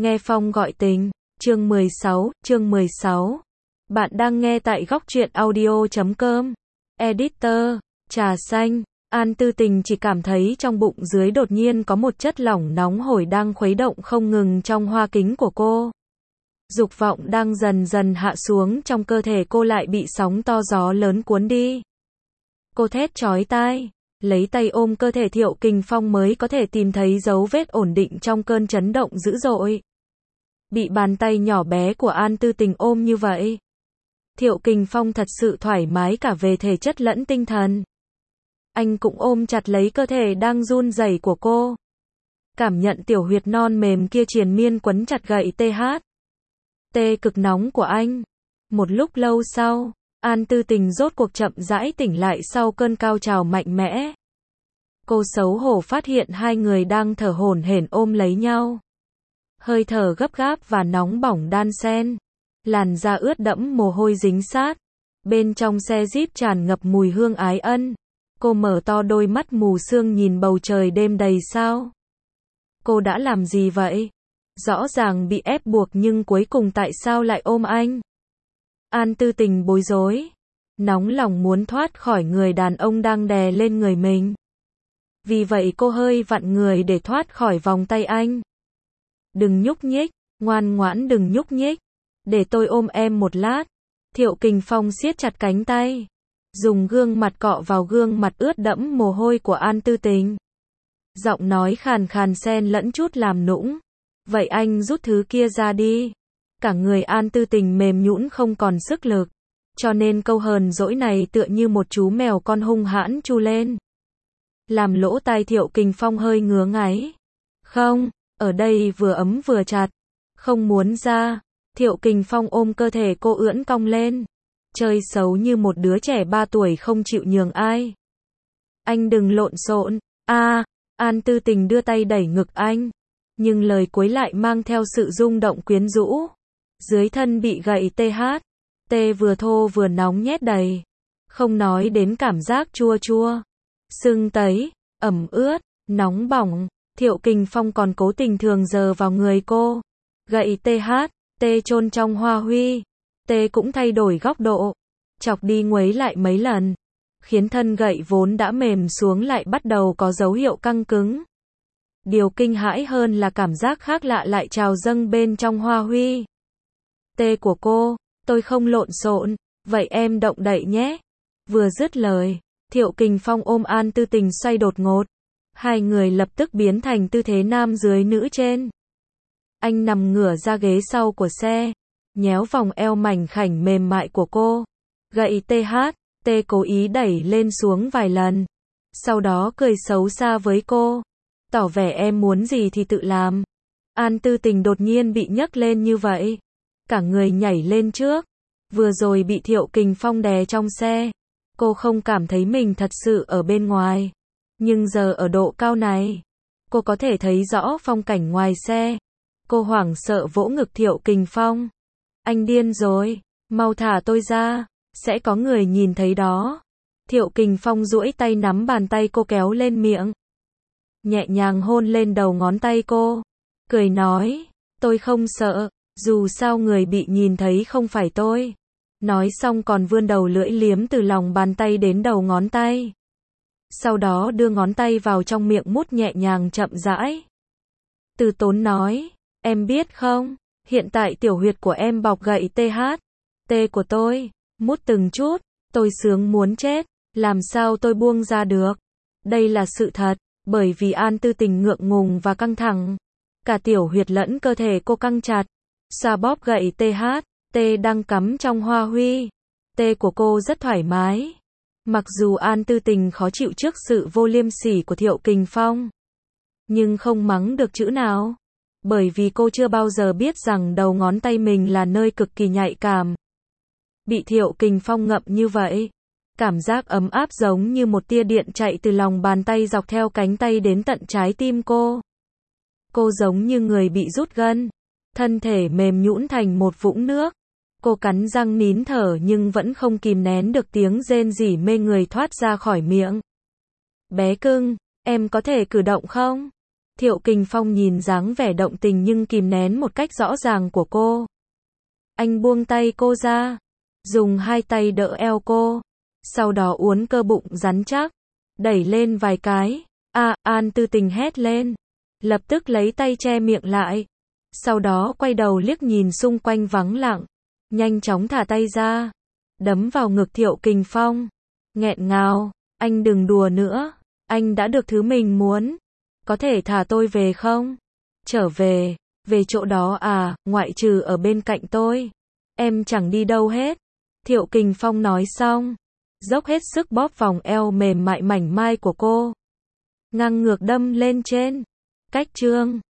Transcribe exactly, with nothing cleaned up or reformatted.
Nghe Phong gọi tình, chương mười sáu, chương mười sáu. Bạn đang nghe tại góc truyện audio chấm com. Editor, trà xanh. An Tư Tình chỉ cảm thấy trong bụng dưới đột nhiên có một chất lỏng nóng hổi đang khuấy động không ngừng trong hoa kính của cô. Dục vọng đang dần dần hạ xuống trong cơ thể cô lại bị sóng to gió lớn cuốn đi. Cô thét chói tai, lấy tay ôm cơ thể Thiệu Kình Phong mới có thể tìm thấy dấu vết ổn định trong cơn chấn động dữ dội. Bị bàn tay nhỏ bé của An Tư Tình ôm như vậy, Thiệu Kình Phong thật sự thoải mái cả về thể chất lẫn tinh thần. Anh cũng ôm chặt lấy cơ thể đang run rẩy của cô. Cảm nhận tiểu huyệt non mềm kia triền miên quấn chặt gậy tê hát. Tê cực nóng của anh. Một lúc lâu sau, An Tư Tình rốt cuộc chậm rãi tỉnh lại sau cơn cao trào mạnh mẽ. Cô xấu hổ phát hiện hai người đang thở hổn hển ôm lấy nhau. Hơi thở gấp gáp và nóng bỏng đan xen. Làn da ướt đẫm mồ hôi dính sát. Bên trong xe Jeep tràn ngập mùi hương ái ân. Cô mở to đôi mắt mù sương nhìn bầu trời đêm đầy sao. Cô đã làm gì vậy? Rõ ràng bị ép buộc nhưng cuối cùng tại sao lại ôm anh? An Tư Tình bối rối. Nóng lòng muốn thoát khỏi người đàn ông đang đè lên người mình. Vì vậy cô hơi vặn người để thoát khỏi vòng tay anh. Đừng nhúc nhích, ngoan ngoãn đừng nhúc nhích. Để tôi ôm em một lát. Thiệu Kình Phong siết chặt cánh tay. Dùng gương mặt cọ vào gương mặt ướt đẫm mồ hôi của An Tư Tình. Giọng nói khàn khàn xen lẫn chút làm nũng. Vậy anh rút thứ kia ra đi. Cả người An Tư Tình mềm nhũn không còn sức lực. Cho nên câu hờn dỗi này tựa như một chú mèo con hung hãn chu lên. Làm lỗ tai Thiệu Kình Phong hơi ngứa ngáy. Không, ở đây vừa ấm vừa chặt. Không muốn ra. Thiệu Kình Phong ôm cơ thể cô ưỡn cong lên. Chơi xấu như một đứa trẻ ba tuổi không chịu nhường ai. Anh đừng lộn xộn. A, à, An Tư Tình đưa tay đẩy ngực anh. Nhưng lời cuối lại mang theo sự rung động quyến rũ. Dưới thân bị gậy tê hát. Tê vừa thô vừa nóng nhét đầy. Không nói đến cảm giác chua chua. Sưng tấy, ẩm ướt, nóng bỏng. Thiệu Kình Phong còn cố tình thường giờ vào người cô. Gậy tê hát, tê chôn trong hoa huy. Tê cũng thay đổi góc độ. Chọc đi nguấy lại mấy lần. Khiến thân gậy vốn đã mềm xuống lại bắt đầu có dấu hiệu căng cứng. Điều kinh hãi hơn là cảm giác khác lạ lại trào dâng bên trong hoa huy. Tê của cô, tôi không lộn xộn, vậy em động đậy nhé. Vừa dứt lời, Thiệu Kình Phong ôm An Tư Tình xoay đột ngột. Hai người lập tức biến thành tư thế nam dưới nữ trên. Anh nằm ngửa ra ghế sau của xe, nhéo vòng eo mảnh khảnh mềm mại của cô. Gậy tê hát, tê cố ý đẩy lên xuống vài lần. Sau đó cười xấu xa với cô. Tỏ vẻ em muốn gì thì tự làm. An Tư Tình đột nhiên bị nhấc lên như vậy. Cả người nhảy lên trước. Vừa rồi bị Thiệu Kình Phong đè trong xe. Cô không cảm thấy mình thật sự ở bên ngoài. Nhưng giờ ở độ cao này, cô có thể thấy rõ phong cảnh ngoài xe. Cô hoảng sợ vỗ ngực Thiệu Kình Phong. Anh điên rồi, mau thả tôi ra, sẽ có người nhìn thấy đó. Thiệu Kình Phong duỗi tay nắm bàn tay cô kéo lên miệng. Nhẹ nhàng hôn lên đầu ngón tay cô. Cười nói, tôi không sợ, dù sao người bị nhìn thấy không phải tôi. Nói xong còn vươn đầu lưỡi liếm từ lòng bàn tay đến đầu ngón tay. Sau đó đưa ngón tay vào trong miệng mút nhẹ nhàng chậm rãi. Từ Tốn nói, em biết không, hiện tại tiểu huyệt của em bọc gậy tê hát. Tê của tôi, mút từng chút, tôi sướng muốn chết, làm sao tôi buông ra được. Đây là sự thật, bởi vì An Tư Tình ngượng ngùng và căng thẳng. Cả tiểu huyệt lẫn cơ thể cô căng chặt. Xoa bóp gậy tê hát, tê đang cắm trong hoa huy. Tê của cô rất thoải mái. Mặc dù An Tư Tình khó chịu trước sự vô liêm sỉ của Thiệu Kình Phong. Nhưng không mắng được chữ nào. Bởi vì cô chưa bao giờ biết rằng đầu ngón tay mình là nơi cực kỳ nhạy cảm. Bị Thiệu Kình Phong ngậm như vậy. Cảm giác ấm áp giống như một tia điện chạy từ lòng bàn tay dọc theo cánh tay đến tận trái tim cô. Cô giống như người bị rút gân. Thân thể mềm nhũn thành một vũng nước. Cô cắn răng nín thở nhưng vẫn không kìm nén được tiếng rên rỉ mê người thoát ra khỏi miệng. Bé cưng, em có thể cử động không? Thiệu Kình Phong nhìn dáng vẻ động tình nhưng kìm nén một cách rõ ràng của cô. Anh buông tay cô ra, dùng hai tay đỡ eo cô, sau đó uốn cơ bụng rắn chắc, đẩy lên vài cái. À, An Tư Tình hét lên, lập tức lấy tay che miệng lại, sau đó quay đầu liếc nhìn xung quanh vắng lặng, nhanh chóng thả tay ra, đấm vào ngực Thiệu Kình Phong, nghẹn ngào, anh đừng đùa nữa, anh đã được thứ mình muốn, có thể thả tôi về không? Trở về, về chỗ đó à, ngoại trừ ở bên cạnh tôi, em chẳng đi đâu hết. Thiệu Kình Phong nói xong, dốc hết sức bóp vòng eo mềm mại mảnh mai của cô, ngang ngược đâm lên trên. Cách chương